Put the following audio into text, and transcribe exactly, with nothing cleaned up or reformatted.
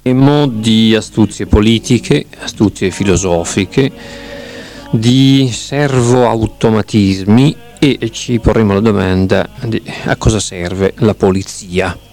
Parleremo di astuzie politiche, astuzie filosofiche, di servoautomatismi e ci porremo la domanda di a cosa serve la polizia.